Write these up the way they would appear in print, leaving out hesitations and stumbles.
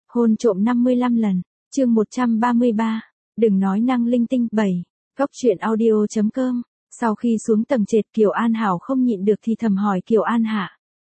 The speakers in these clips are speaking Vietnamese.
Hôn trộm 55 lần, chương 133, đừng nói năng linh tinh. 7. Góc truyện audio.com. Sau khi xuống tầng trệt, Kiều An Hảo không nhịn được thì thầm hỏi Kiều An Hạ.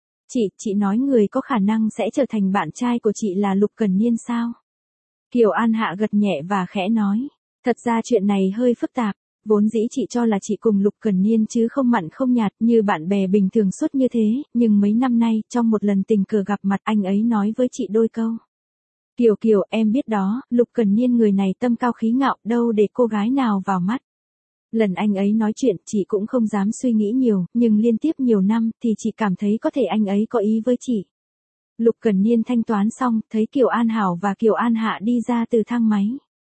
Chị nói người có khả năng sẽ trở thành bạn trai của chị là Lục Cần Niên sao? Kiều An Hạ gật nhẹ và khẽ nói, thật ra chuyện này hơi phức tạp, vốn dĩ chị cho là chị cùng Lục Cần Niên chứ không mặn không nhạt như bạn bè bình thường suốt như thế, nhưng mấy năm nay, trong một lần tình cờ gặp mặt anh ấy nói với chị đôi câu. Kiều, em biết đó, Lục Cần Niên người này tâm cao khí ngạo, đâu để cô gái nào vào mắt. Lần anh ấy nói chuyện, chị cũng không dám suy nghĩ nhiều, nhưng liên tiếp nhiều năm, thì chị cảm thấy có thể anh ấy có ý với chị. Lục Cần Niên thanh toán xong, thấy Kiều An Hảo và Kiều An Hạ đi ra từ thang máy.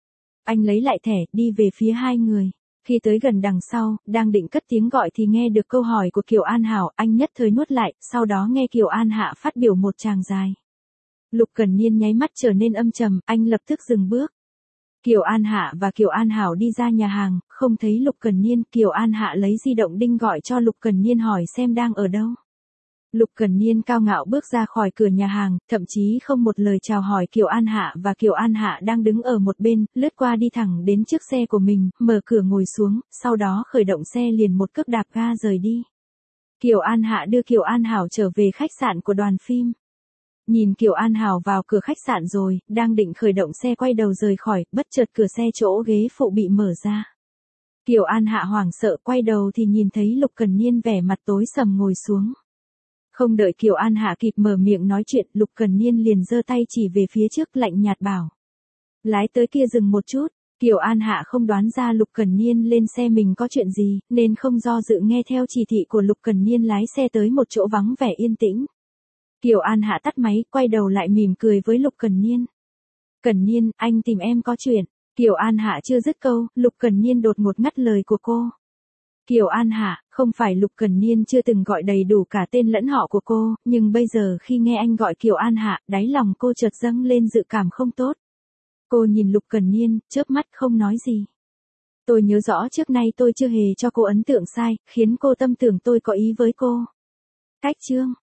Anh lấy lại thẻ, đi về phía hai người. Khi tới gần đằng sau, đang định cất tiếng gọi thì nghe được câu hỏi của Kiều An Hảo, anh nhất thời nuốt lại, sau đó nghe Kiều An Hạ phát biểu một tràng dài. Lục Cần Niên nháy mắt trở nên âm trầm, anh lập tức dừng bước. Kiều An Hạ và Kiều An Hảo đi ra nhà hàng, không thấy Lục Cần Niên, Kiều An Hạ lấy di động đinh gọi cho Lục Cần Niên hỏi xem đang ở đâu. Lục Cần Niên cao ngạo bước ra khỏi cửa nhà hàng, thậm chí không một lời chào hỏi Kiều An Hạ và Kiều An Hạ đang đứng ở một bên, lướt qua đi thẳng đến chiếc xe của mình, mở cửa ngồi xuống, sau đó khởi động xe liền một cước đạp ga rời đi. Kiều An Hạ đưa Kiều An Hảo trở về khách sạn của đoàn phim. Nhìn Kiều An Hảo vào cửa khách sạn rồi, đang định khởi động xe quay đầu rời khỏi, bất chợt cửa xe chỗ ghế phụ bị mở ra. Kiều An Hạ hoảng sợ quay đầu thì nhìn thấy Lục Cần Niên vẻ mặt tối sầm ngồi xuống. Không đợi Kiều An Hạ kịp mở miệng nói chuyện, Lục Cần Niên liền giơ tay chỉ về phía trước lạnh nhạt bảo. Lái tới kia dừng một chút. Kiều An Hạ không đoán ra Lục Cần Niên lên xe mình có chuyện gì, nên không do dự nghe theo chỉ thị của Lục Cần Niên lái xe tới một chỗ vắng vẻ yên tĩnh. Kiều An Hạ tắt máy, quay đầu lại mỉm cười với Lục Cần Niên. Cần Niên, anh tìm em có chuyện. Kiều An Hạ chưa dứt câu, Lục Cần Niên đột ngột ngắt lời của cô. Kiều An Hạ, không phải Lục Cần Niên chưa từng gọi đầy đủ cả tên lẫn họ của cô, nhưng bây giờ khi nghe anh gọi Kiều An Hạ, đáy lòng cô chợt dâng lên dự cảm không tốt. Cô nhìn Lục Cần Niên, chớp mắt không nói gì. Tôi nhớ rõ trước nay tôi chưa hề cho cô ấn tượng sai, khiến cô tâm tưởng tôi có ý với cô. Cách chương.